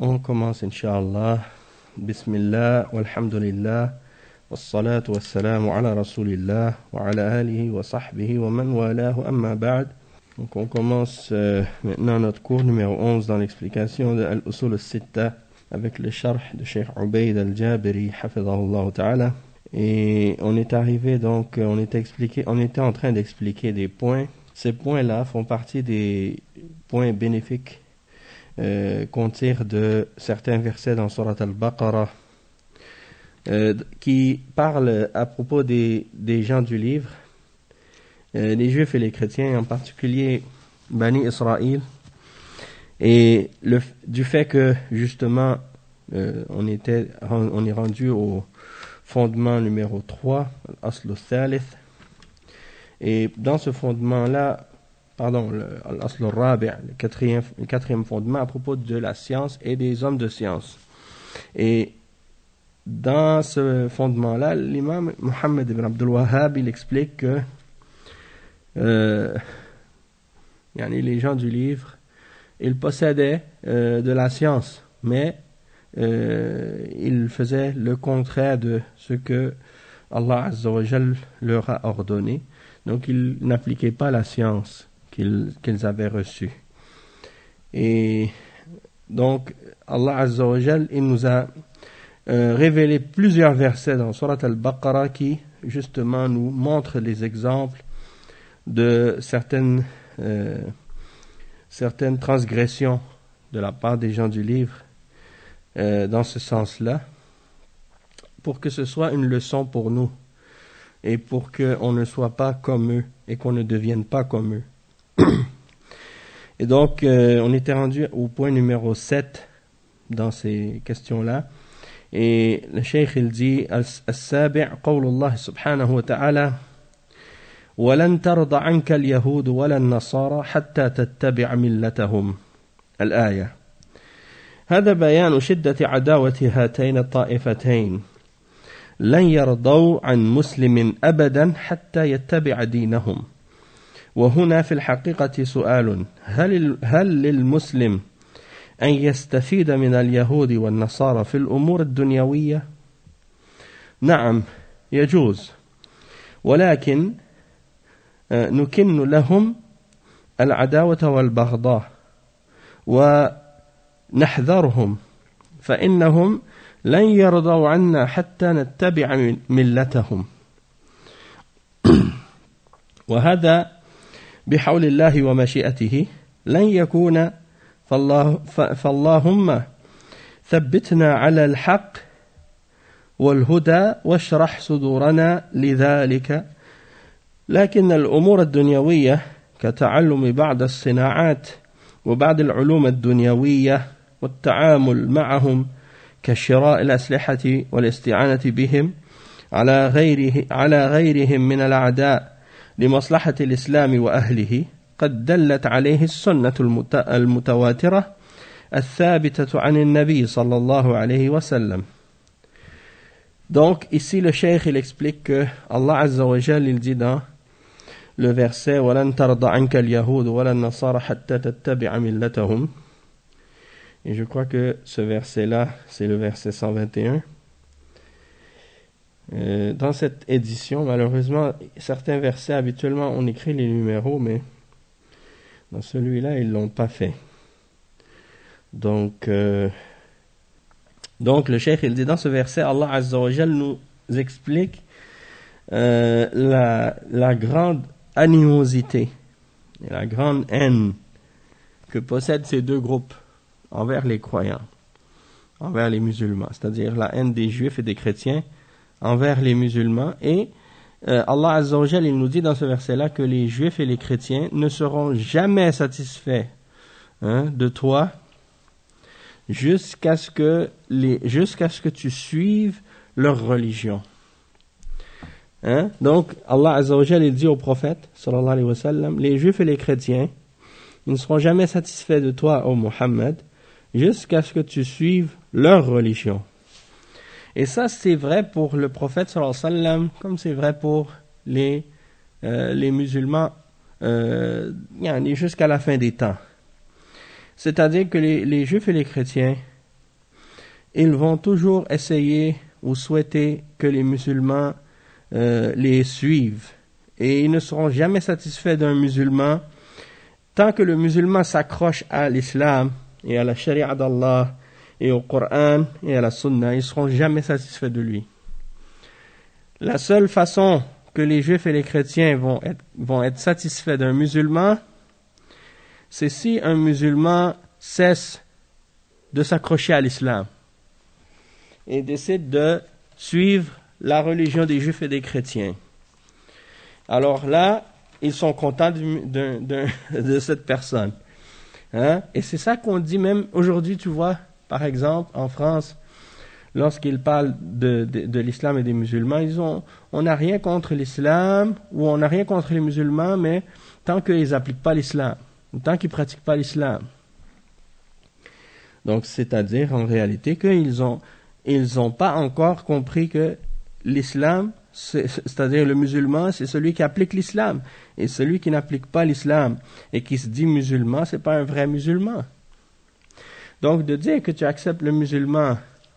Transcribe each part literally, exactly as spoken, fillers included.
On commence, Inch'Allah. Bismillah, walhamdulillah, wassalatu wassalamu ala rasulillah, wa ala alihi wa sahbihi wa man walahu amma ba'd. Donc on commence euh, maintenant notre cours numéro onze dans l'explication de Al-Usul al-Sitta avec le sharh de Cheikh Ubayd al-Jabiri, hafidhahullah ta'ala. Et on est arrivé donc, on était, expliqué, on était en train d'expliquer des points. Ces points-là font partie des points bénéfiques Euh, qu'on tire de certains versets dans Surat al-Baqarah euh, qui parlent à propos des, des gens du livre, euh, les juifs et les chrétiens, en particulier Bani Israël, et le, du fait que justement euh, on, était, on est rendu au fondement numéro trois, al-Asl al-Thalith, et dans ce fondement-là, pardon, l'Asl al-Rabi', le quatrième, le quatrième fondement à propos de la science et des hommes de science. Et dans ce fondement-là, l'imam Muhammad ibn Abdul Wahhab, il explique que euh, les gens du livre, ils possédaient euh, de la science, mais euh, ils faisaient le contraire de ce que Allah Azza wa Jal leur a ordonné. Donc ils n'appliquaient pas la science Qu'ils, qu'ils avaient reçu. Et donc, Allah Azza wa Jal, il nous a euh, révélé plusieurs versets dans Surat al-Baqarah qui, justement, nous montrent les exemples de certaines, euh, certaines transgressions de la part des gens du livre euh, dans ce sens-là, pour que ce soit une leçon pour nous et pour qu'on ne soit pas comme eux et qu'on ne devienne pas comme eux. Et donc, euh, on était rendu au point numéro sept dans ces questions-là. Et le cheikh, il dit, Al-Sabi' qawlullah subhanahu wa ta'ala, وَلَن تَرْضَ عَنْكَ الْيَهُودُ وَلَا النَّصَارَى حَتَّى تَتَّبِعَ مِلَّتَهُمْ. الآية. هذا بيان شدة عداوة هاتين الطائفتين. لن يرضوا عن مسلم أبدا حتى يتبع دينهم. وهنا في الحقيقة سؤال، هل, هل للمسلم أن يستفيد من اليهود والنصارى في الأمور الدنيوية؟ نعم، يجوز، ولكن نكن لهم العداوة والبغضاء ونحذرهم، فإنهم لن يرضوا عنا حتى نتبع ملتهم. وهذا بحول الله ومشيئته لن يكون، فالله فاللهم ثبتنا على الحق والهدى واشرح صدورنا لذلك. لكن الأمور الدنيوية كتعلم بعض الصناعات وبعض العلوم الدنيوية والتعامل معهم كشراء الأسلحة والاستعانة بهم على غيره على غيرهم من الأعداء لمصلحة الإسلام وأهله قد دلت عليه السنة المتواترة الثابتة عن النبي صلى الله عليه وسلم. Donc ici le cheikh il explique que Allah Azza wa Jal il dit dans le verset وَلَن تَرْضَ عَنْكَ الْيَهُودُ وَلَا النَّصَارَى حَتَّى تَتَّبِعَ مِلَّتَهُم. Et je crois que ce verset là c'est le verset cent vingt et un. Euh, dans cette édition, malheureusement, certains versets, habituellement, on écrit les numéros, mais dans celui-là, ils ne l'ont pas fait. Donc, euh, donc le cheikh, il dit dans ce verset, Allah Azza wa Jal nous explique euh, la, la grande animosité et la grande haine que possèdent ces deux groupes envers les croyants, envers les musulmans, c'est-à-dire la haine des juifs et des chrétiens envers les musulmans. Et euh, Allah Azza wa Jal, il nous dit dans ce verset-là que les juifs et les chrétiens ne seront jamais satisfaits hein, de toi jusqu'à ce que les, jusqu'à ce que tu suives leur religion. Hein? Donc Allah Azza wa Jal, il dit au prophète sallallahu alayhi wa sallam, les juifs et les chrétiens, ils ne seront jamais satisfaits de toi, ô Muhammad, jusqu'à ce que tu suives leur religion. Et ça, c'est vrai pour le prophète sallallahu alayhi wa sallam, comme c'est vrai pour les, euh, les musulmans euh, jusqu'à la fin des temps. C'est-à-dire que les, les juifs et les chrétiens, ils vont toujours essayer ou souhaiter que les musulmans euh, les suivent. Et ils ne seront jamais satisfaits d'un musulman tant que le musulman s'accroche à l'islam et à la charia d'Allah et au Coran et à la sunna. Ils ne seront jamais satisfaits de lui. La seule façon que les juifs et les chrétiens vont être, vont être satisfaits d'un musulman, c'est si un musulman cesse de s'accrocher à l'islam et décide de suivre la religion des juifs et des chrétiens. Alors là, ils sont contents de, de, de, de cette personne. Hein? Et c'est ça qu'on dit même aujourd'hui, tu vois, par exemple, en France, lorsqu'ils parlent de, de, de l'islam et des musulmans, ils ont, on n'a rien contre l'islam, ou on n'a rien contre les musulmans, mais tant qu'ils n'appliquent pas l'islam, tant qu'ils ne pratiquent pas l'islam. Donc, c'est-à-dire, en réalité, qu'ils ont, ils n'ont pas encore compris que l'islam, c'est, c'est-à-dire le musulman, c'est celui qui applique l'islam. Et celui qui n'applique pas l'islam et qui se dit musulman, c'est pas un vrai musulman. Donc, de dire que tu acceptes le musulman,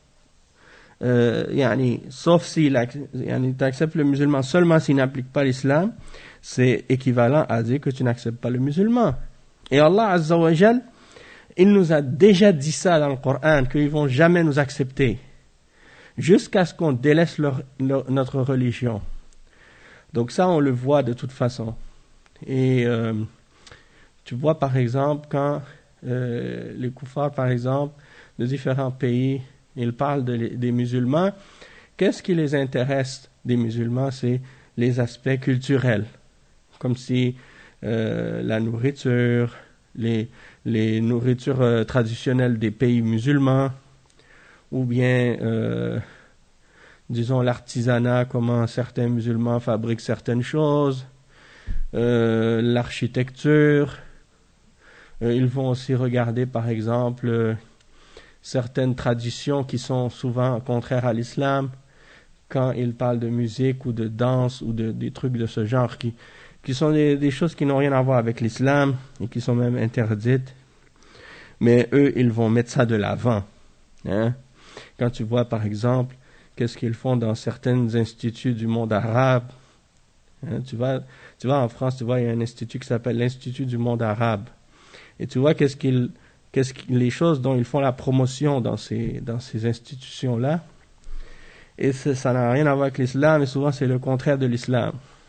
euh, yani, sauf s'il yani, tu acceptes le musulman seulement s'il n'applique pas l'islam, c'est équivalent à dire que tu n'acceptes pas le musulman. Et Allah Azza wa Jal, il nous a déjà dit ça dans le Coran, qu'ils vont jamais nous accepter, jusqu'à ce qu'on délaisse leur, leur, notre religion. Donc ça, on le voit de toute façon. Et euh, tu vois, par exemple, quand euh, les koufars, par exemple, de différents pays, ils parlent de, des musulmans, qu'est-ce qui les intéresse des musulmans? C'est les aspects culturels, comme si euh, la nourriture, les, les nourritures euh, traditionnelles des pays musulmans, ou bien, euh, disons, l'artisanat, comment certains musulmans fabriquent certaines choses, euh, l'architecture. Euh, ils vont aussi regarder, par exemple, euh, certaines traditions qui sont souvent contraires à l'islam, quand ils parlent de musique ou de danse ou de, des trucs de ce genre, qui, qui sont des, des choses qui n'ont rien à voir avec l'islam et qui sont même interdites. Mais eux, ils vont mettre ça de l'avant. Hein? Quand tu vois, par exemple, qu'est-ce qu'ils font dans certains instituts du monde arabe. Hein, tu vas, tu vas en France, tu vois, il y a un institut qui s'appelle l'Institut du monde arabe. Et tu vois qu'est-ce qu'ils, qu'est-ce qu'ils, les choses dont ils font la promotion dans ces, dans ces institutions-là. Et ça n'a rien à voir avec l'islam, et souvent c'est le contraire de l'islam.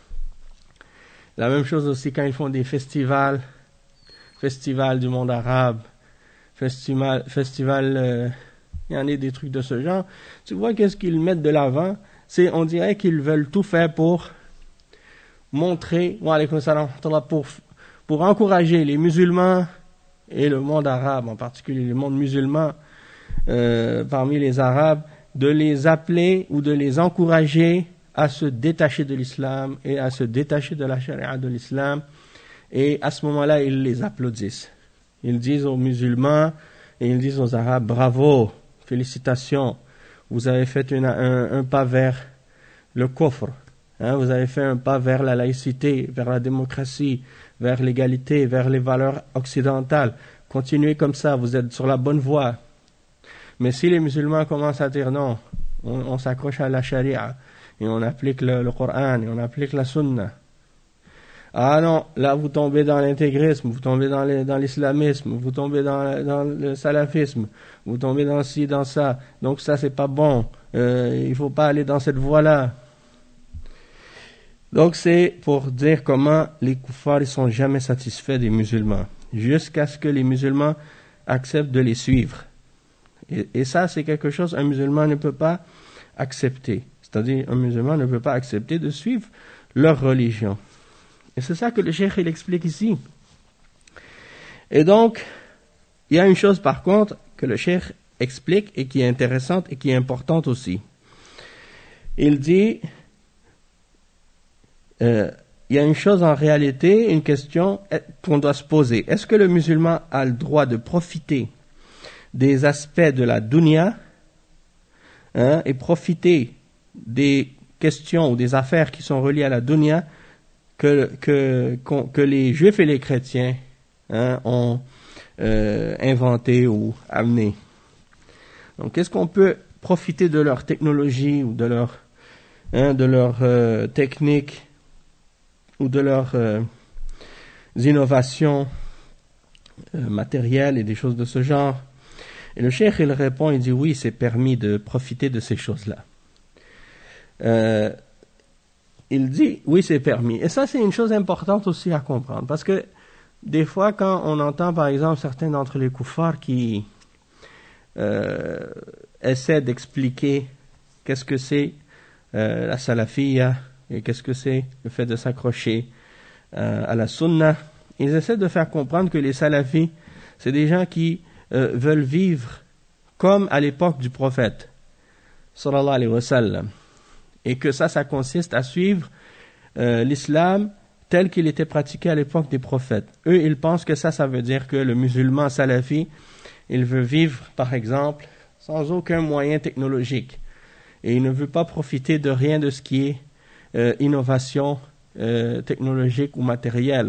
La même chose aussi quand ils font des festivals, festivals du monde arabe, festival, festival euh, il y en a des trucs de ce genre. Tu vois qu'est-ce qu'ils mettent de l'avant? C'est, on dirait qu'ils veulent tout faire pour montrer, pour, pour encourager les musulmans et le monde arabe, en particulier le monde musulman, euh, parmi les arabes, de les appeler ou de les encourager à se détacher de l'islam et à se détacher de la charia de l'islam. Et à ce moment-là, ils les applaudissent. Ils disent aux musulmans et ils disent aux arabes, bravo, félicitations, vous avez fait une, un, un pas vers le kufr, hein, vous avez fait un pas vers la laïcité, vers la démocratie, vers l'égalité, vers les valeurs occidentales. Continuez comme ça, vous êtes sur la bonne voie. Mais si les musulmans commencent à dire non, on, on s'accroche à la charia et on applique le, le Coran et on applique la sunna. Ah non, là vous tombez dans l'intégrisme, vous tombez dans, les, dans l'islamisme, vous tombez dans, dans le salafisme, vous tombez dans ci, dans ça. Donc ça c'est pas bon, euh, il faut pas aller dans cette voie-là. Donc c'est pour dire comment les koufars ne sont jamais satisfaits des musulmans, jusqu'à ce que les musulmans acceptent de les suivre. Et, et ça c'est quelque chose qu'un musulman ne peut pas accepter. C'est-à-dire un musulman ne peut pas accepter de suivre leur religion. Et c'est ça que le cheikh il explique ici. Et donc, il y a une chose par contre que le cheikh explique et qui est intéressante et qui est importante aussi. Il dit, euh, il y a une chose en réalité, une question qu'on doit se poser. Est-ce que le musulman a le droit de profiter des aspects de la dunya, hein, et profiter des questions ou des affaires qui sont reliées à la dunya que, que, que les juifs et les chrétiens, hein, ont euh, inventé ou amené. Donc, est-ce qu'on peut profiter de leur technologie ou de leur, hein, de leur euh, technique ou de leurs euh, innovations euh, matérielles et des choses de ce genre? Et le cheikh, il répond, il dit oui, c'est permis de profiter de ces choses-là. Euh, il dit oui, c'est permis. Et ça, c'est une chose importante aussi à comprendre, parce que des fois, quand on entend par exemple certains d'entre les koufars qui euh, essaient d'expliquer qu'est-ce que c'est euh, la salafiyya et qu'est-ce que c'est le fait de s'accrocher euh, à la sunna, ils essaient de faire comprendre que les salafis, c'est des gens qui euh, veulent vivre comme à l'époque du prophète, sallallahu alayhi wa sallam, et que ça, ça consiste à suivre euh, l'islam tel qu'il était pratiqué à l'époque des prophètes. Eux, ils pensent que ça, ça veut dire que le musulman salafi, il veut vivre, par exemple, sans aucun moyen technologique, et il ne veut pas profiter de rien de ce qui est euh, innovation euh, technologique ou matérielle.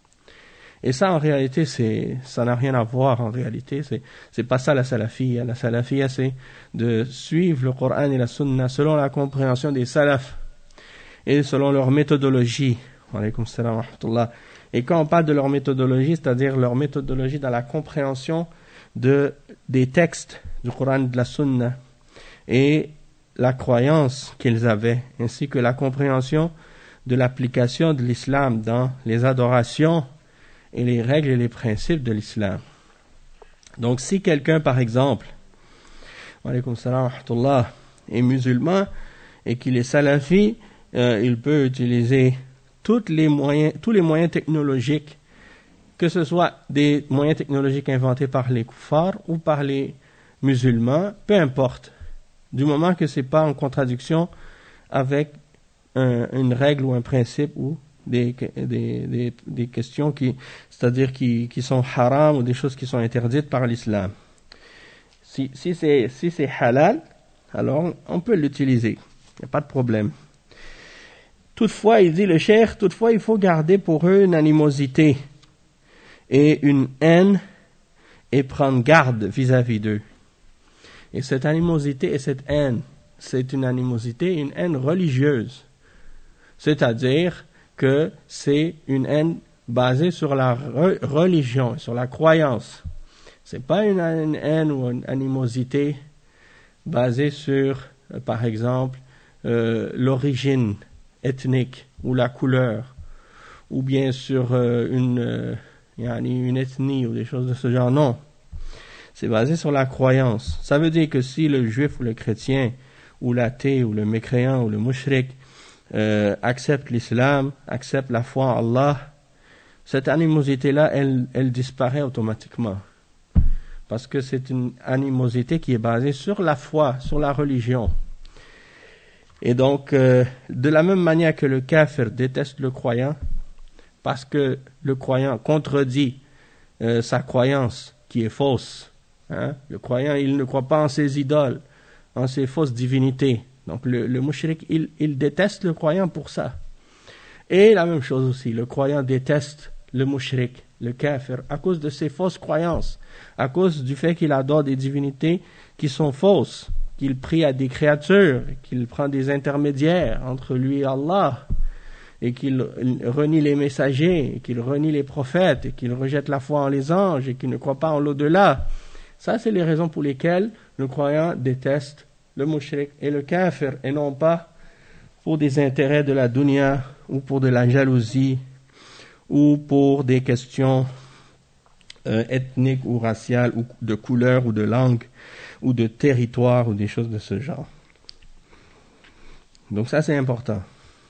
Et ça, en réalité, c'est, ça n'a rien à voir, en réalité. C'est, c'est pas ça la salafiyya. La salafiyya, c'est de suivre le Coran et la Sunna selon la compréhension des salafs et selon leur méthodologie. Wa alaykum salam wa rahmatullah. Et quand on parle de leur méthodologie, c'est-à-dire leur méthodologie dans la compréhension de, des textes du Coran et de la Sunna et la croyance qu'ils avaient, ainsi que la compréhension de l'application de l'islam dans les adorations et les règles et les principes de l'islam. Donc, si quelqu'un, par exemple, wa alaykum salam wa rahmatullah, est musulman et qu'il est salafi, euh, il peut utiliser tous les moyens, tous les moyens technologiques, que ce soit des moyens technologiques inventés par les koufars ou par les musulmans, peu importe, du moment que c'est pas en contradiction avec un, une règle ou un principe ou Des, des, des, des questions qui, c'est-à-dire qui, qui sont haram ou des choses qui sont interdites par l'islam. Si, si c'est, si c'est halal, alors on peut l'utiliser. Il n'y a pas de problème. Toutefois, il dit le cheikh, toutefois il faut garder pour eux une animosité et une haine et prendre garde vis-à-vis d'eux. Et cette animosité et cette haine, c'est une animosité et une haine religieuse. C'est-à-dire que c'est une haine basée sur la re- religion, sur la croyance. C'est pas une, une haine ou une animosité basée sur, euh, par exemple, euh, l'origine ethnique ou la couleur, ou bien sur euh, une, euh, une ethnie ou des choses de ce genre. Non. C'est basé sur la croyance. Ça veut dire que si le juif ou le chrétien, ou l'athée, ou le mécréant, ou le mushrik, Euh, accepte l'islam, accepte la foi en Allah, cette animosité-là, elle, elle disparaît automatiquement. Parce que c'est une animosité qui est basée sur la foi, sur la religion. Et donc, euh, de la même manière que le kafir déteste le croyant, parce que le croyant contredit euh, sa croyance qui est fausse. Hein? Le croyant, il ne croit pas en ses idoles, en ses fausses divinités. Donc le, le mushrik, il, il déteste le croyant pour ça. Et la même chose aussi, le croyant déteste le mushrik, le kafir, à cause de ses fausses croyances, à cause du fait qu'il adore des divinités qui sont fausses, qu'il prie à des créatures, qu'il prend des intermédiaires entre lui et Allah, et qu'il renie les messagers, et qu'il renie les prophètes, et qu'il rejette la foi en les anges, et qu'il ne croit pas en l'au-delà. Ça, c'est les raisons pour lesquelles le croyant déteste le mushrik et le kafir, et non pas pour des intérêts de la dunya, ou pour de la jalousie, ou pour des questions euh, ethniques ou raciales, ou de couleur, ou de langue, ou de territoire, ou des choses de ce genre. Donc ça, c'est important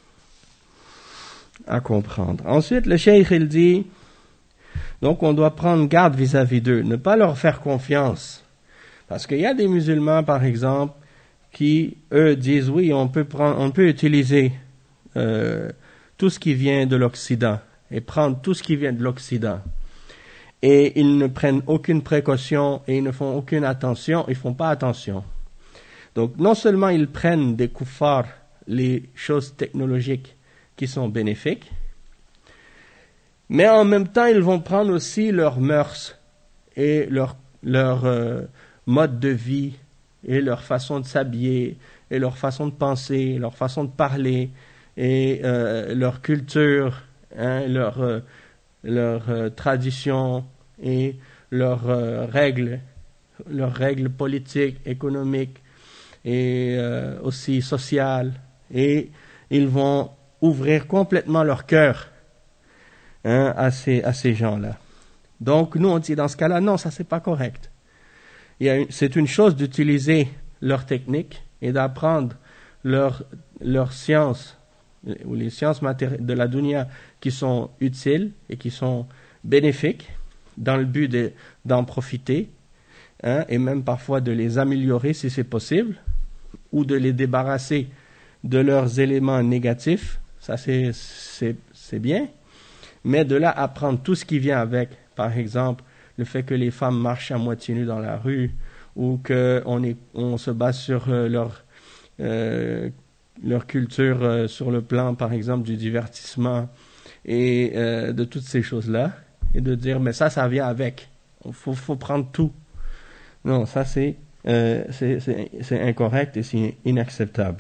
à comprendre. Ensuite, le cheikh, il dit, donc on doit prendre garde vis-à-vis d'eux, ne pas leur faire confiance. Parce qu'il y a des musulmans, par exemple, qui, eux, disent, oui, on peut prendre, on peut utiliser euh, tout ce qui vient de l'Occident, et prendre tout ce qui vient de l'Occident. Et ils ne prennent aucune précaution, et ils ne font aucune attention, ils font pas attention. Donc, non seulement ils prennent des kuffars les choses technologiques qui sont bénéfiques, mais en même temps, ils vont prendre aussi leurs mœurs et leur, leur euh, mode de vie et leur façon de s'habiller, et leur façon de penser, leur façon de parler, et euh, leur culture, hein, leur, euh, leur euh, tradition et leurs euh, règles, leurs règles politiques, économiques et euh, aussi sociales. Et ils vont ouvrir complètement leur cœur, hein, à ces, à ces gens-là. Donc nous on dit dans ce cas-là, non, ça c'est pas correct. Il y a une, c'est une chose d'utiliser leur technique et d'apprendre leur, leur science, ou les sciences matéri- de la dunya qui sont utiles et qui sont bénéfiques dans le but de, d'en profiter, hein, et même parfois de les améliorer si c'est possible, ou de les débarrasser de leurs éléments négatifs, ça c'est, c'est, c'est bien, mais de là apprendre tout ce qui vient avec, par exemple, le fait que les femmes marchent à moitié nues dans la rue, ou qu'on est, on se base sur euh, leur, euh, leur culture euh, sur le plan, par exemple, du divertissement, et euh, de toutes ces choses-là, et de dire, mais ça, ça vient avec. Il faut, faut prendre tout. Non, ça, c'est, euh, c'est, c'est, c'est incorrect et c'est inacceptable.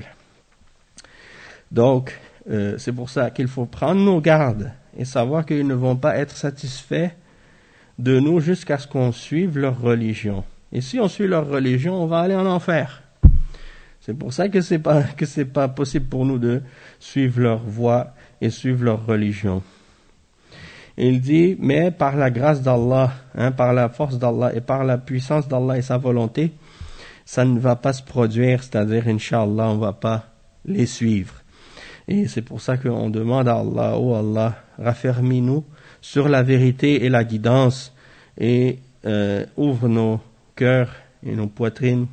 Donc, euh, c'est pour ça qu'il faut prendre nos gardes et savoir qu'ils ne vont pas être satisfaits de nous jusqu'à ce qu'on suive leur religion. Et si on suit leur religion, on va aller en enfer. C'est pour ça que c'est pas, que c'est pas possible pour nous de suivre leur voie et suivre leur religion. Il dit, mais par la grâce d'Allah, hein, par la force d'Allah et par la puissance d'Allah et sa volonté, ça ne va pas se produire, c'est-à-dire, Inch'Allah, on ne va pas les suivre. Et c'est pour ça qu'on demande à Allah, oh Allah, raffermis-nous sur la vérité et la guidance, et euh, ouvre nos cœurs et nos poitrines,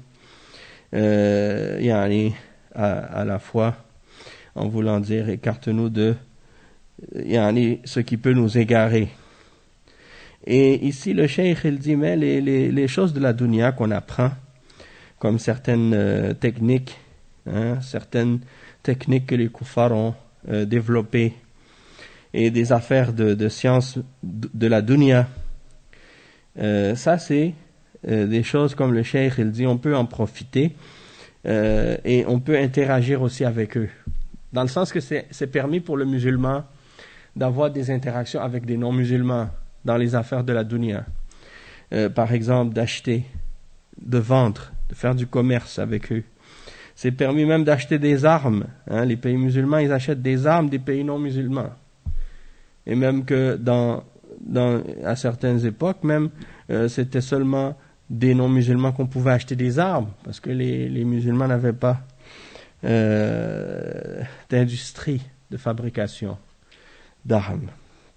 euh, yani, à, à la fois, en voulant dire, écarte-nous de yani, ce qui peut nous égarer. Et ici, le cheikh, il dit, mais les, les, les choses de la dunya qu'on apprend, comme certaines euh, techniques, hein, certaines techniques que les kuffars ont euh, développées, et des affaires de, de sciences de, de la dunya, euh, ça c'est euh, des choses, comme le cheikh, il dit, on peut en profiter, euh, et on peut interagir aussi avec eux. Dans le sens que c'est, c'est permis pour le musulman d'avoir des interactions avec des non-musulmans dans les affaires de la dunya. Euh, par exemple, d'acheter, de vendre, de faire du commerce avec eux. C'est permis même d'acheter des armes. Hein. Les pays musulmans, ils achètent des armes des pays non-musulmans. Et même que dans, dans, à certaines époques, même, euh, c'était seulement des non-musulmans qu'on pouvait acheter des armes, parce que les, les musulmans n'avaient pas euh, d'industrie de fabrication d'armes.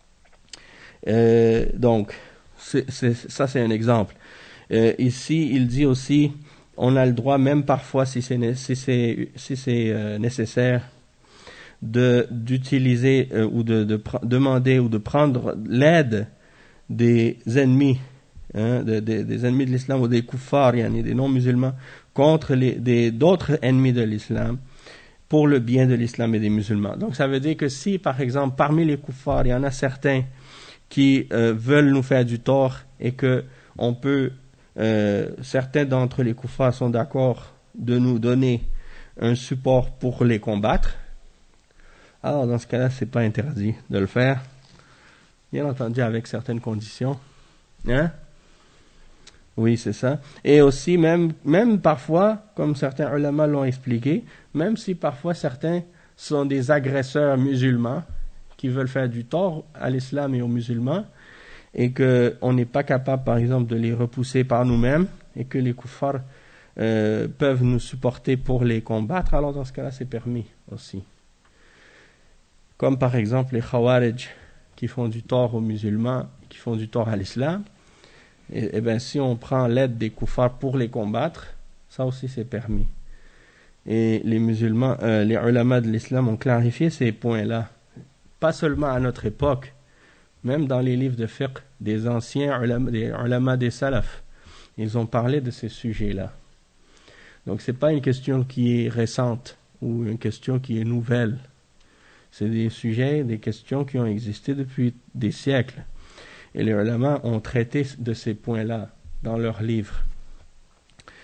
Euh, donc, c'est, c'est, ça c'est un exemple. Euh, ici, il dit aussi, on a le droit, même parfois, si c'est, si c'est, si c'est euh, nécessaire, de, d'utiliser euh, ou de, de pr- demander ou de prendre l'aide des ennemis, hein, de, de, des ennemis de l'islam ou des kuffars, yani des non-musulmans, contre les, des, d'autres ennemis de l'islam, pour le bien de l'islam et des musulmans. Donc ça veut dire que si, par exemple, parmi les kuffars, il y en a certains qui euh, veulent nous faire du tort et que on peut, euh, certains d'entre les kuffars sont d'accord de nous donner un support pour les combattre, alors dans ce cas-là, c'est pas interdit de le faire, bien entendu avec certaines conditions. Hein? Oui, c'est ça. Et aussi, même, même parfois, comme certains ulama l'ont expliqué, même si parfois certains sont des agresseurs musulmans qui veulent faire du tort à l'islam et aux musulmans, et qu'on n'est pas capable, par exemple, de les repousser par nous-mêmes, et que les kuffars euh, peuvent nous supporter pour les combattre, alors dans ce cas-là, c'est permis aussi. Comme par exemple les khawarij qui font du tort aux musulmans, qui font du tort à l'islam, et, et bien si on prend l'aide des kuffars pour les combattre, ça aussi c'est permis. Et les musulmans, euh, les ulama de l'islam ont clarifié ces points-là, pas seulement à notre époque, même dans les livres de fiqh des anciens ulama, des ulama des salaf, ils ont parlé de ces sujets-là. Donc c'est pas une question qui est récente ou une question qui est nouvelle. C'est des sujets, des questions qui ont existé depuis des siècles. Et les ulama ont traité de ces points-là dans leurs livres.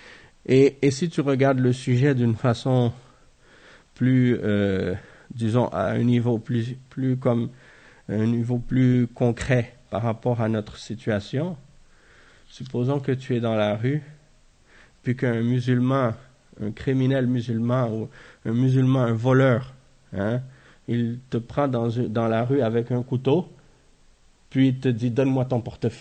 Et, et si tu regardes le sujet d'une façon plus, euh, disons, à un niveau plus, plus comme un niveau plus concret par rapport à notre situation, supposons que tu es dans la rue, puis qu'un musulman, un criminel musulman ou un musulman, un voleur, hein, il te prend dans, dans la rue avec un couteau, puis il te dit « Donne-moi ton portefeuille ».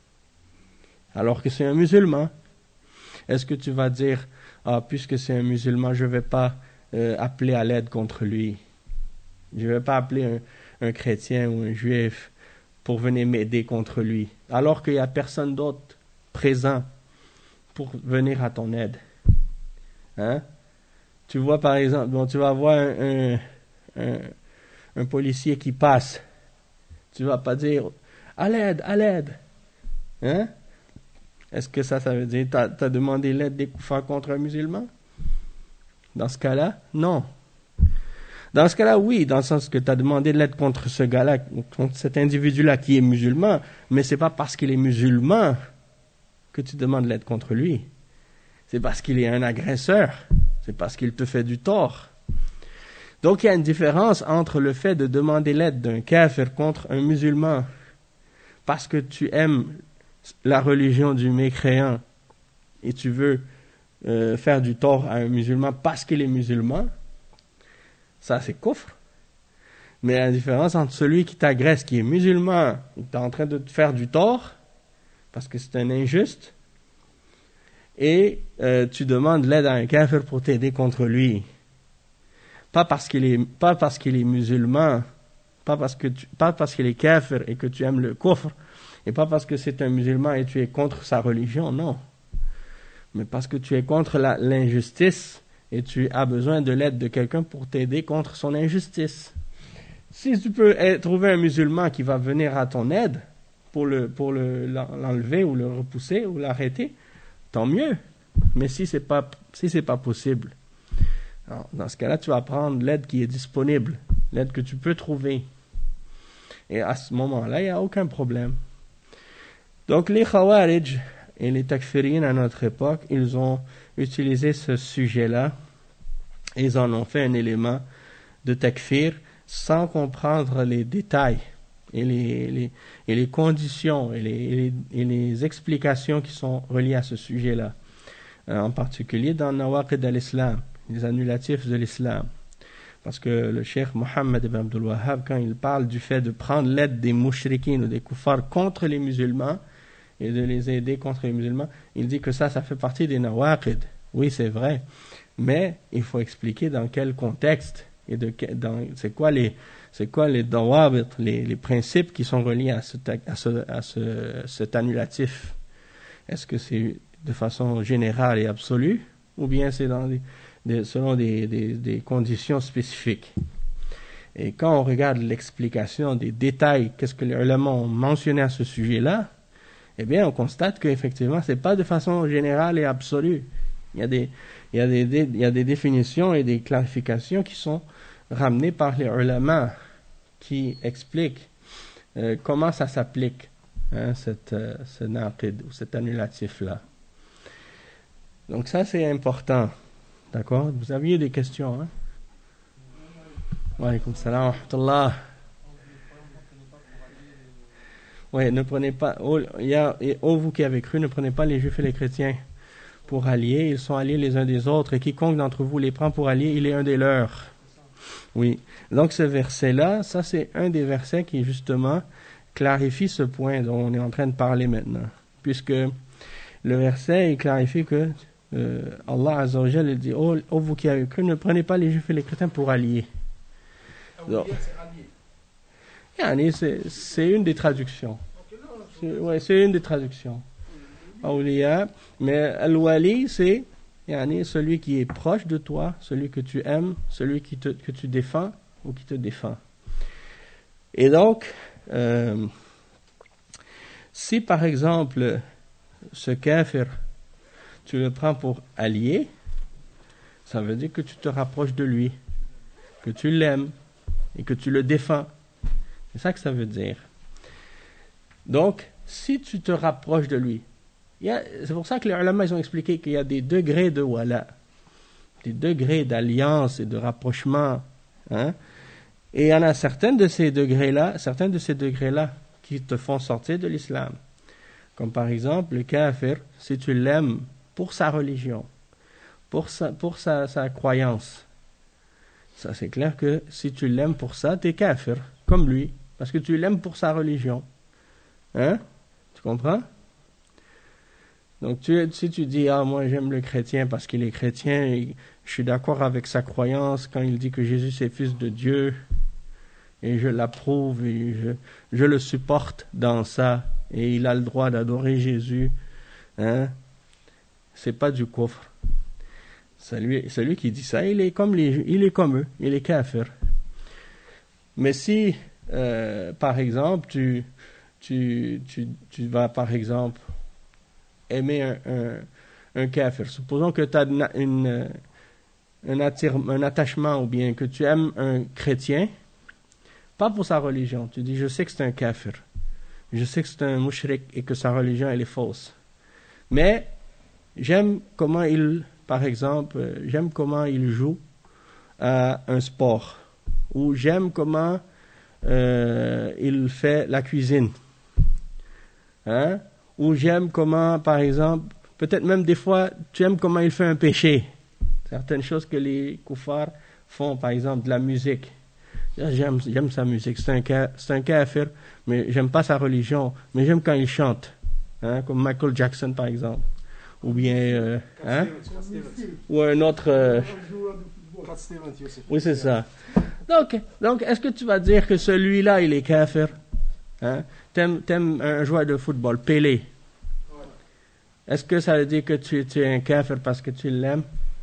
Alors que c'est un musulman. Est-ce que tu vas dire « Ah, puisque c'est un musulman, je ne vais pas euh, appeler à l'aide contre lui. Je ne vais pas appeler un, un chrétien ou un juif pour venir m'aider contre lui. » Alors qu'il n'y a personne d'autre présent pour venir à ton aide. Hein? Tu vois par exemple, bon, tu vas voir un, un, un, un policier qui passe. Tu ne vas pas dire « À l'aide, à l'aide ». Hein? Est-ce que ça, ça veut dire que tu as demandé l'aide des koufars contre un musulman? Dans ce cas-là, non. Dans ce cas-là, oui, dans le sens que tu as demandé l'aide contre ce gars-là, contre cet individu-là qui est musulman, mais ce n'est pas parce qu'il est musulman que tu demandes l'aide contre lui. C'est parce qu'il est un agresseur. C'est parce qu'il te fait du tort. Donc il y a une différence entre le fait de demander l'aide d'un kafir contre un musulman parce que tu aimes la religion du mécréant et tu veux euh, faire du tort à un musulman parce qu'il est musulman, ça c'est kufr. Mais la différence entre celui qui t'agresse, qui est musulman, et qui est en train de te faire du tort, parce que c'est un injuste, et euh, tu demandes l'aide à un kafir pour t'aider contre lui. Pas parce qu'il est, pas parce qu'il est musulman, pas parce que tu, pas parce qu'il est kafir et que tu aimes le kufr, et pas parce que c'est un musulman et tu es contre sa religion, non. Mais parce que tu es contre la, l'injustice et tu as besoin de l'aide de quelqu'un pour t'aider contre son injustice. Si tu peux être, trouver un musulman qui va venir à ton aide pour, le, pour le, l'enlever ou le repousser ou l'arrêter, tant mieux. Mais si ce n'est pas, si c'est pas possible, alors, dans ce cas-là, tu vas prendre l'aide qui est disponible, l'aide que tu peux trouver. Et à ce moment-là, il n'y a aucun problème. Donc les Khawarij et les Takfiriyin à notre époque, ils ont utilisé ce sujet-là, et ils en ont fait un élément de takfir sans comprendre les détails et les, les, et les conditions et les, et, les, et les explications qui sont reliées à ce sujet-là. Euh, en particulier dans Nawaqid al-Islam, les annulatifs de l'islam. Parce que le cheikh Mohammed ibn Abdul Wahhab, quand il parle du fait de prendre l'aide des mouchriquins ou des koufars contre les musulmans, et de les aider contre les musulmans, il dit que ça, ça fait partie des nawaqid. Oui, c'est vrai. Mais il faut expliquer dans quel contexte et de dans, c'est quoi les c'est quoi les dawabit, les, les principes qui sont reliés à, ce, à, ce, à ce, cet annulatif. Est-ce que c'est de façon générale et absolue ou bien c'est dans des, des, selon des, des, des conditions spécifiques? Et quand on regarde l'explication des détails, qu'est-ce que les ulama ont mentionné à ce sujet-là, eh bien, on constate qu'effectivement, ce n'est pas de façon générale et absolue. Il y a des, il y a des, des, il y a des définitions et des clarifications qui sont ramenées par les ulama qui expliquent euh, comment ça s'applique, hein, cette, euh, ce naqid ou cet annulatif-là. Donc ça, c'est important. D'accord? Vous aviez des questions, hein? Wa alaykoum salam wa rahmatullah. Oui, ne prenez pas, oh, il y a, et, oh, vous qui avez cru, ne prenez pas les juifs et les chrétiens pour alliés, ils sont alliés les uns des autres, et quiconque d'entre vous les prend pour alliés, il est un des leurs. Oui, donc ce verset-là, ça c'est un des versets qui justement clarifie ce point dont on est en train de parler maintenant, puisque le verset, il clarifie que euh, Allah Azza wa Jalla dit, oh, oh, vous qui avez cru, ne prenez pas les juifs et les chrétiens pour alliés. Donc, C'est, c'est une des traductions. C'est, ouais, c'est une des traductions. Awliya, mais Al-Wali, c'est yani, celui qui est proche de toi, celui que tu aimes, celui qui te, que tu défends ou qui te défend. Et donc, euh, si par exemple, ce kafir, tu le prends pour allié, ça veut dire que tu te rapproches de lui, que tu l'aimes et que tu le défends. C'est ça que ça veut dire. Donc, si tu te rapproches de lui, Il y a, c'est pour ça que les ulama, ils ont expliqué qu'il y a des degrés de wala, des degrés d'alliance et de rapprochement. Hein? Et il y en a certains de ces degrés-là, certains de ces degrés-là qui te font sortir de l'islam. Comme par exemple, le kafir, si tu l'aimes pour sa religion, pour sa, pour sa, sa croyance, ça c'est clair que si tu l'aimes pour ça, tu es kafir, comme lui, parce que tu l'aimes pour sa religion. Hein? Tu comprends? Donc tu, si tu dis, ah moi j'aime le chrétien parce qu'il est chrétien, et je suis d'accord avec sa croyance quand il dit que Jésus est fils de Dieu, et je l'approuve, et je, je le supporte dans ça, et il a le droit d'adorer Jésus, hein? C'est pas du kufr. Celui, celui qui dit ça, il est comme les, il est comme eux, il est kafir. Mais si, euh, par exemple, tu, tu, tu, tu vas, par exemple, aimer un, un, un kafir, supposons que tu as une, une, un, attire, un attachement, ou bien que tu aimes un chrétien, pas pour sa religion. Tu dis, je sais que c'est un kafir, je sais que c'est un mushrik et que sa religion, elle est fausse. Mais j'aime comment il, par exemple, j'aime comment il joue à un sport, ou j'aime comment euh, il fait la cuisine, hein? Ou j'aime comment, par exemple, peut-être même des fois, tu aimes comment il fait un péché. Certaines choses que les koufars font, par exemple, de la musique. J'aime, j'aime sa musique, c'est un, c'est un kafir, mais j'aime pas sa religion, mais j'aime quand il chante, hein, comme Michael Jackson, par exemple. Ou bien, euh, hein? Ou un autre... Euh... Oui, c'est ça. Donc, donc, est-ce que tu vas dire que celui-là, il est kafir? Hein? T'aimes, t'aimes un joueur de football, Pelé. Est-ce que ça veut dire que tu, tu es un kafir parce que tu l'aimes?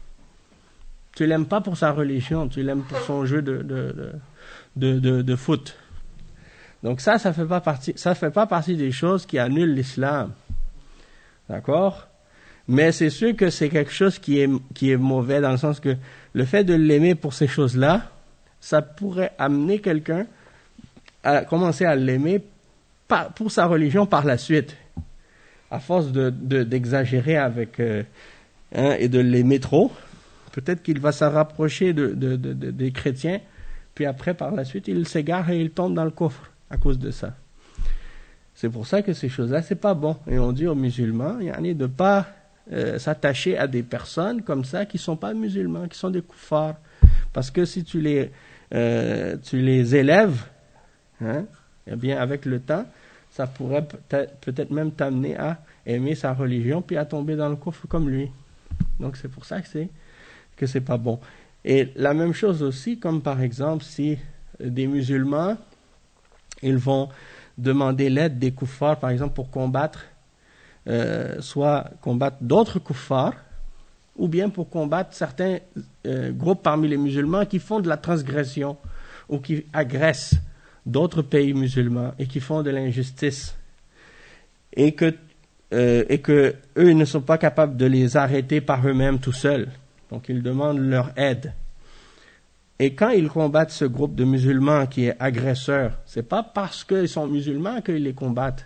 Tu l'aimes pas pour sa religion, tu l'aimes pour son jeu de, de, de, de, de foot. Donc ça, ça fait pas partie, ça fait pas partie des choses qui annulent l'islam. D'accord? Mais c'est sûr que c'est quelque chose qui est, qui est mauvais dans le sens que le fait de l'aimer pour ces choses-là, ça pourrait amener quelqu'un à commencer à l'aimer par, pour sa religion par la suite. À force de, de, d'exagérer avec, euh, hein, et de l'aimer trop, peut-être qu'il va se rapprocher de, de, de, de, des chrétiens, puis après, par la suite, il s'égare et il tombe dans le coffre à cause de ça. C'est pour ça que ces choses-là, c'est pas bon. Et on dit aux musulmans, il y en a de pas euh, s'attacher à des personnes comme ça qui sont pas musulmans, qui sont des koufars. Parce que si tu les, euh, tu les élèves, hein, eh bien, avec le temps, ça pourrait peut-être, peut-être même t'amener à aimer sa religion puis à tomber dans le coffre comme lui. Donc c'est pour ça que c'est que c'est pas bon. Et la même chose aussi, comme par exemple si des musulmans, ils vont demander l'aide des koufars, par exemple pour combattre, euh, soit combattre d'autres koufars, ou bien pour combattre certains euh, groupes parmi les musulmans qui font de la transgression ou qui agressent d'autres pays musulmans et qui font de l'injustice et que euh, et que eux ils ne sont pas capables de les arrêter par eux-mêmes tout seuls. Donc ils demandent leur aide. Et quand ils combattent ce groupe de musulmans qui est agresseur, c'est pas parce qu'ils sont musulmans qu'ils les combattent,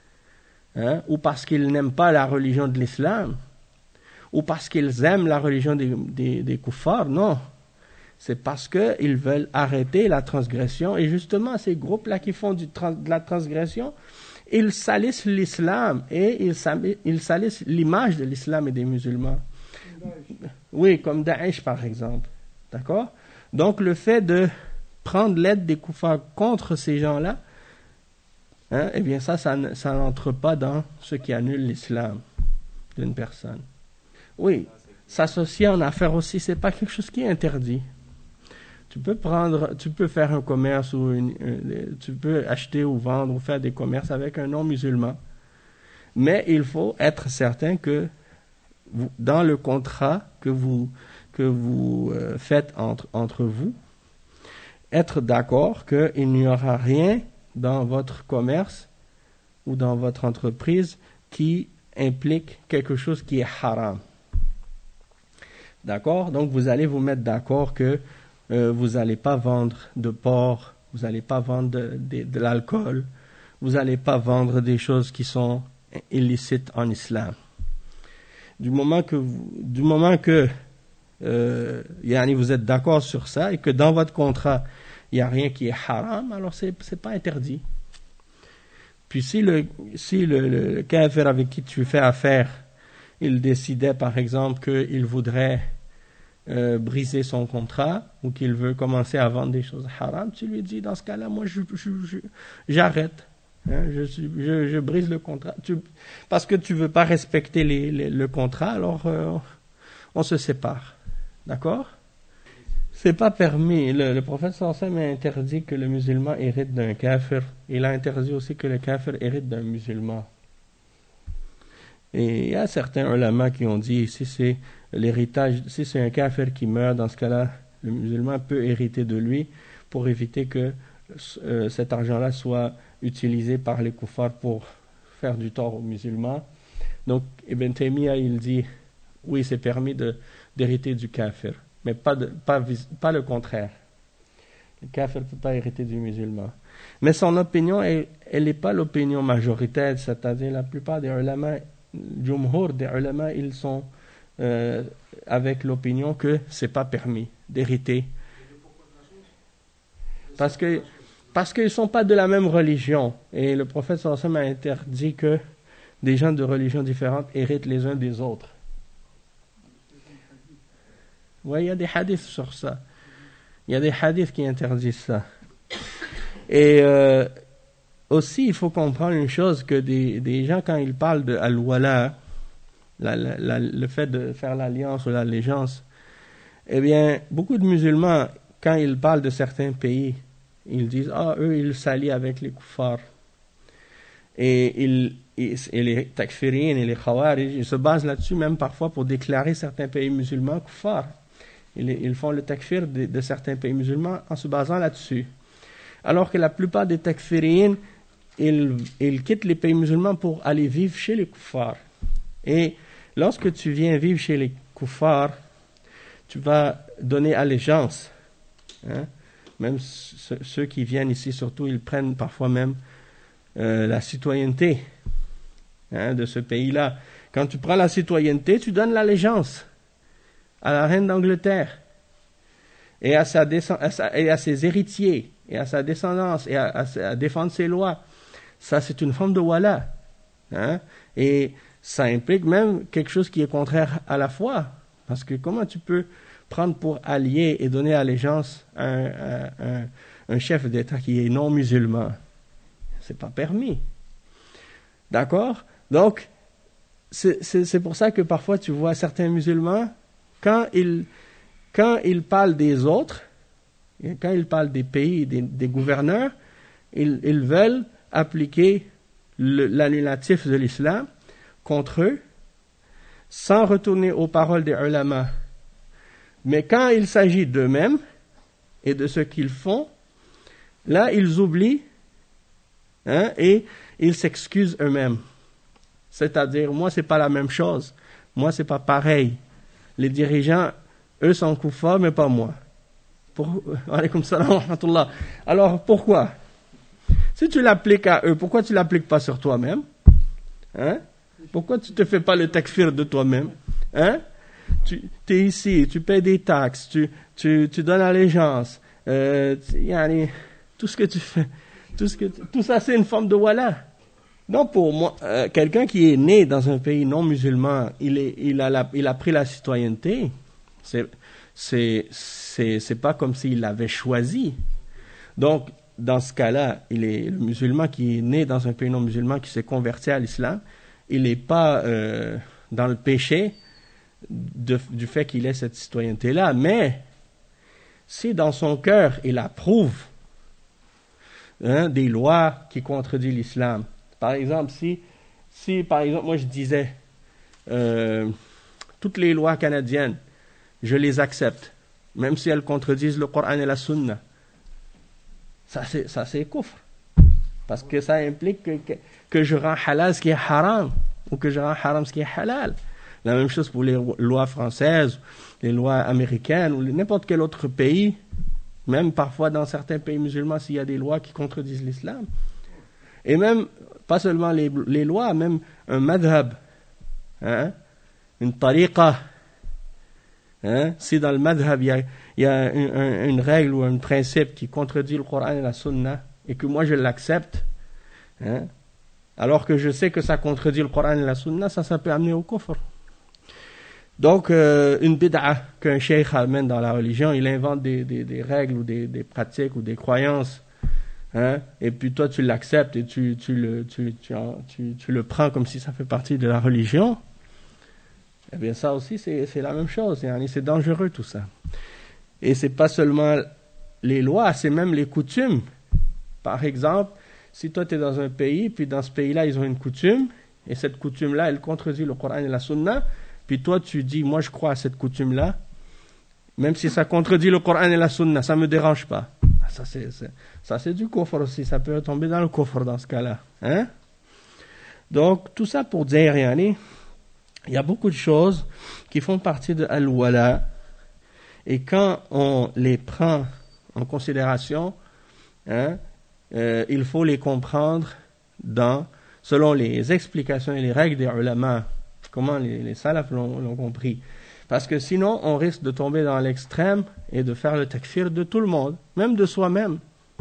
hein, ou parce qu'ils n'aiment pas la religion de l'islam, ou parce qu'ils aiment la religion des, des, des koufars, non. C'est parce qu'ils veulent arrêter la transgression. Et justement, ces groupes-là qui font du trans, de la transgression, ils salissent l'islam et ils, ils salissent l'image de l'islam et des musulmans. Oui, comme Daesh par exemple. D'accord? Donc le fait de prendre l'aide des koufars contre ces gens-là, hein, eh bien ça, ça, ça n'entre pas dans ce qui annule l'islam d'une personne. Oui, s'associer en affaires aussi, c'est pas quelque chose qui est interdit. Tu peux prendre, tu peux faire un commerce ou une, une, tu peux acheter ou vendre ou faire des commerces avec un non-musulman. Mais il faut être certain que vous, dans le contrat que vous, que vous euh, faites entre, entre vous, être d'accord qu'il n'y aura rien dans votre commerce ou dans votre entreprise qui implique quelque chose qui est haram. D'accord? Donc vous allez vous mettre d'accord que euh, vous n'allez pas vendre de porc, vous n'allez pas vendre de, de, de l'alcool, vous n'allez pas vendre des choses qui sont illicite en islam. Du moment que vous, du moment que euh, yani vous êtes d'accord sur ça et que dans votre contrat il n'y a rien qui est haram, alors c'est c'est pas interdit. Puis si le si le, le, le kafir avec qui tu fais affaire, il décidait par exemple qu'il voudrait euh, briser son contrat ou qu'il veut commencer à vendre des choses haram, tu lui dis dans ce cas-là, moi je, je, je j'arrête. Hein, je, je, je brise le contrat. Tu, parce que tu veux pas respecter les, les, le contrat, alors euh, on se sépare. D'accord? C'est pas permis. Le, le prophète sallallahu alayhi wa sallam a interdit que le musulman hérite d'un kafir. Il a interdit aussi que le kafir hérite d'un musulman. Et il y a certains ulama qui ont dit, si c'est l'héritage, si c'est un kafir qui meurt, dans ce cas-là, le musulman peut hériter de lui pour éviter que euh, cet argent-là soit utilisé par les kuffars pour faire du tort aux musulmans. Donc, Ibn Taymiyyah, il dit, oui, c'est permis de, d'hériter du kafir, mais pas, de, pas, pas le contraire. Le kafir ne peut pas hériter du musulman. Mais son opinion, elle n'est pas l'opinion majoritaire, c'est-à-dire la plupart des ulama, le jumhur des ulama, ils sont euh, avec l'opinion que c'est pas permis d'hériter. Parce que Parce qu'ils ne sont pas de la même religion. Et le prophète sallallahu alayhi wa sallam a interdit que des gens de religions différentes héritent les uns des autres. Oui, il y a des hadiths sur ça. Il y a des hadiths qui interdisent ça. Et euh, aussi, il faut comprendre une chose, que des, des gens, quand ils parlent de al-wala, la, la, la, le fait de faire l'alliance ou l'allégeance, eh bien, beaucoup de musulmans, quand ils parlent de certains pays, ils disent, ah, eux, ils s'allient avec les kuffars. Et, ils, et, et les takfirines et les khawarij, ils se basent là-dessus même parfois pour déclarer certains pays musulmans kuffars. Ils, ils font le takfir de, de certains pays musulmans en se basant là-dessus. Alors que la plupart des takfirines, ils, ils quittent les pays musulmans pour aller vivre chez les kuffars. Et lorsque tu viens vivre chez les kuffars, tu vas donner allégeance. Hein? Même ceux qui viennent ici, surtout, ils prennent parfois même euh, la citoyenneté hein, de ce pays-là. Quand tu prends la citoyenneté, tu donnes l'allégeance à la reine d'Angleterre et à, sa descend- à, sa, et à ses héritiers et à sa descendance et à, à, à défendre ses lois. Ça, c'est une forme de wala. Hein, et ça implique même quelque chose qui est contraire à la foi. Parce que comment tu peux prendre pour allié et donner allégeance à un, à un, un chef d'État qui est non musulman? C'est pas permis. D'accord? Donc, c'est, c'est, c'est pour ça que parfois tu vois certains musulmans, quand ils, quand ils parlent des autres, quand ils parlent des pays, des, des gouverneurs, ils, ils veulent appliquer le, l'annulatif de l'islam contre eux, sans retourner aux paroles des ulama. Mais quand il s'agit d'eux-mêmes et de ce qu'ils font, là, ils oublient hein, et ils s'excusent eux-mêmes. C'est-à-dire, moi, c'est pas la même chose. Moi, c'est pas pareil. Les dirigeants, eux, sont kuffars, mais pas moi. Pour... Alaykoum salam wa rahmatullah. Alors, pourquoi? Si tu l'appliques à eux, pourquoi tu l'appliques pas sur toi-même? Hein? Pourquoi tu te fais pas le takfir de toi-même? Hein? Tu es ici, tu paies des taxes, tu, tu, tu donnes allégeance, euh, yani, tout ce que tu fais, tout, ce que tu, tout ça c'est une forme de wala. Donc pour moi, euh, quelqu'un qui est né dans un pays non musulman, il, est, il, a, la, il a pris la citoyenneté, c'est, c'est, c'est, c'est pas comme s'il l'avait choisi. Donc dans ce cas-là, il est le musulman qui est né dans un pays non musulman, qui s'est converti à l'islam, il n'est pas euh, dans le péché de, du fait qu'il ait cette citoyenneté-là. Mais si dans son cœur, il approuve hein, des lois qui contredisent l'islam. Par exemple, si, si par exemple, moi je disais, euh, toutes les lois canadiennes, je les accepte, même si elles contredisent le Coran et la Sunna, ça c'est, ça c'est kufr. Parce que ça implique que, que, que je rends halal ce qui est haram, ou que je rends haram ce qui est halal. La même chose pour les lois françaises, les lois américaines, ou n'importe quel autre pays, même parfois dans certains pays musulmans, s'il y a des lois qui contredisent l'islam. Et même, pas seulement les, les lois, même un madhab, hein, une tariqa, hein, si dans le madhab il y a, il y a une, un, une règle ou un principe qui contredit le Coran et la Sunna, et que moi je l'accepte, hein, alors que je sais que ça contredit le Coran et la Sunna, ça, ça peut amener au kufr. Donc, euh, une bid'a qu'un cheikh amène dans la religion, il invente des, des, des règles ou des, des pratiques ou des croyances, hein, et puis toi tu l'acceptes et tu, tu, le, tu, tu, tu, tu le prends comme si ça fait partie de la religion, eh bien ça aussi c'est, c'est la même chose, hein, c'est dangereux tout ça. Et c'est pas seulement les lois, c'est même les coutumes. Par exemple, si toi tu es dans un pays, puis dans ce pays-là ils ont une coutume, et cette coutume-là elle contredit le Coran et la Sunna, puis toi tu dis moi je crois à cette coutume-là, même si ça contredit le Coran et la Sunna, ça me dérange pas. Ça c'est, c'est, ça c'est du kufr aussi, ça peut tomber dans le kufr dans ce cas-là, hein? Donc tout ça pour dire, yani, il y a beaucoup de choses qui font partie de al-wala, et quand on les prend en considération, hein, euh, il faut les comprendre dans, selon les explications et les règles des ulama, comment les, les salafs l'ont, l'ont compris. Parce que sinon, on risque de tomber dans l'extrême et de faire le takfir de tout le monde, même de soi-même.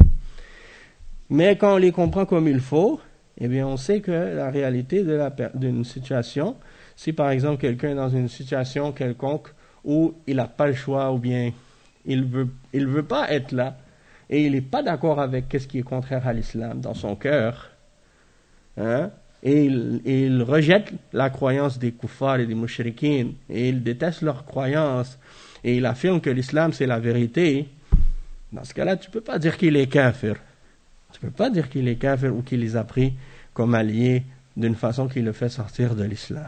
Mais quand on les comprend comme il faut, eh bien, on sait que la réalité de la, d'une situation, si par exemple quelqu'un est dans une situation quelconque où il n'a pas le choix ou bien il veut, il veut pas être là et il n'est pas d'accord avec ce qui est contraire à l'islam dans son cœur, hein, et il, et il rejette la croyance des kuffars et des mushrikins, et il déteste leur croyance, et il affirme que l'islam c'est la vérité, dans ce cas-là, tu peux pas dire qu'il est kafir. Tu peux pas dire qu'il est kafir ou qu'il les a pris comme alliés d'une façon qui le fait sortir de l'islam.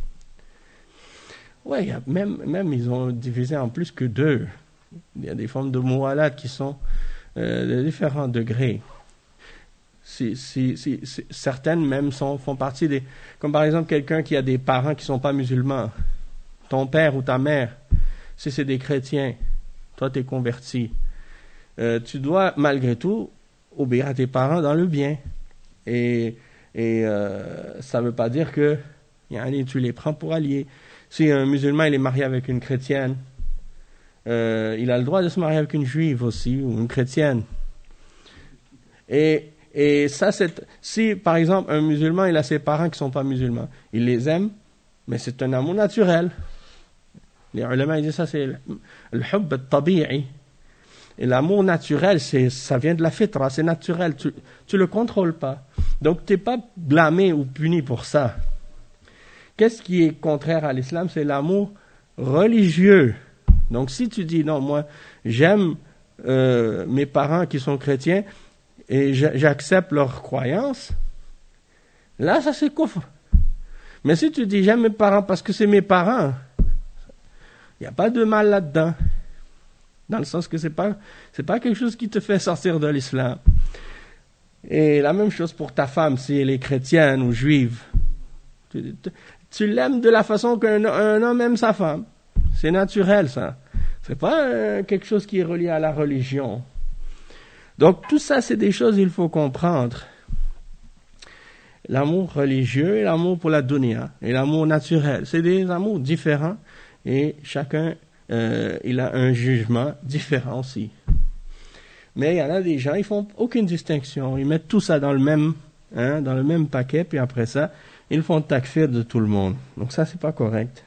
Ouais, y a même, même ils ont divisé en plus que deux. Il y a des formes de mu'alat qui sont euh, de différents degrés. Si, si, si, si, certaines même sont, font partie des... Comme par exemple quelqu'un qui a des parents qui ne sont pas musulmans. Ton père ou ta mère, si c'est des chrétiens, toi tu es converti. Euh, tu dois malgré tout obéir à tes parents dans le bien. Et, et euh, ça ne veut pas dire que yani, tu les prends pour alliés. Si un musulman il est marié avec une chrétienne, euh, il a le droit de se marier avec une juive aussi, ou une chrétienne. Et... Et ça, c'est, si par exemple un musulman, il a ses parents qui ne sont pas musulmans, il les aime, mais c'est un amour naturel. Les ulama ils disent ça, c'est le hubb al-tabi'i. Et l'amour naturel, c'est, ça vient de la fitra, c'est naturel, tu ne le contrôles pas. Donc tu n'es pas blâmé ou puni pour ça. Qu'est-ce qui est contraire à l'islam? C'est l'amour religieux. Donc si tu dis, non, moi, j'aime euh, mes parents qui sont chrétiens, et j'accepte leurs croyances, là, ça c'est kufr. Mais si tu dis j'aime mes parents parce que c'est mes parents, il n'y a pas de mal là-dedans. Dans le sens que c'est pas, c'est pas quelque chose qui te fait sortir de l'islam. Et la même chose pour ta femme, si elle est chrétienne ou juive. Tu, tu, tu l'aimes de la façon qu'un un homme aime sa femme. C'est naturel, ça. C'est pas euh, quelque chose qui est relié à la religion. Donc, tout ça, c'est des choses qu'il faut comprendre. L'amour religieux et l'amour pour la dunya, et l'amour naturel. C'est des amours différents, et chacun, euh, il a un jugement différent aussi. Mais il y en a des gens, ils font aucune distinction. Ils mettent tout ça dans le même, hein, dans le même paquet, puis après ça, ils font takfir de tout le monde. Donc ça, c'est pas correct.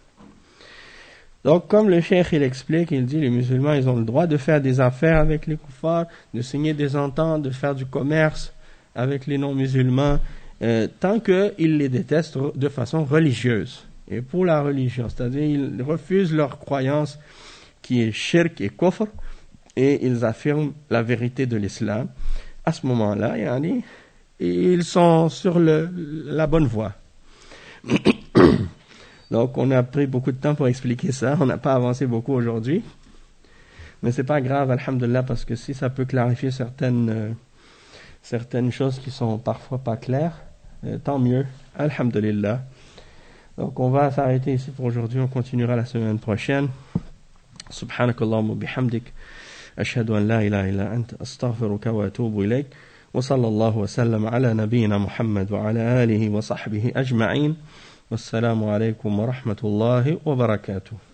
Donc, comme le cheikh, il explique, il dit, les musulmans, ils ont le droit de faire des affaires avec les kuffars, de signer des ententes, de faire du commerce avec les non-musulmans, euh, tant qu'ils les détestent de façon religieuse. Et pour la religion, c'est-à-dire, ils refusent leur croyance qui est shirk et kufr, et ils affirment la vérité de l'islam. À ce moment-là, yani, ils sont sur le, la bonne voie. Donc, on a pris beaucoup de temps pour expliquer ça. On n'a pas avancé beaucoup aujourd'hui. Mais c'est pas grave, alhamdulillah, parce que si ça peut clarifier certaines, euh, certaines choses qui sont parfois pas claires, euh, tant mieux, alhamdulillah. Donc, on va s'arrêter ici pour aujourd'hui. On continuera la semaine prochaine. Subhanakallahumma bihamdik. Ashhadu an la ilaha illa anta astaghfiruka wa atubu ilayk. وصلى الله وسلم على نبينا محمد وعلى آله وصحبه أجمعين. والسلام عليكم ورحمة الله وبركاته.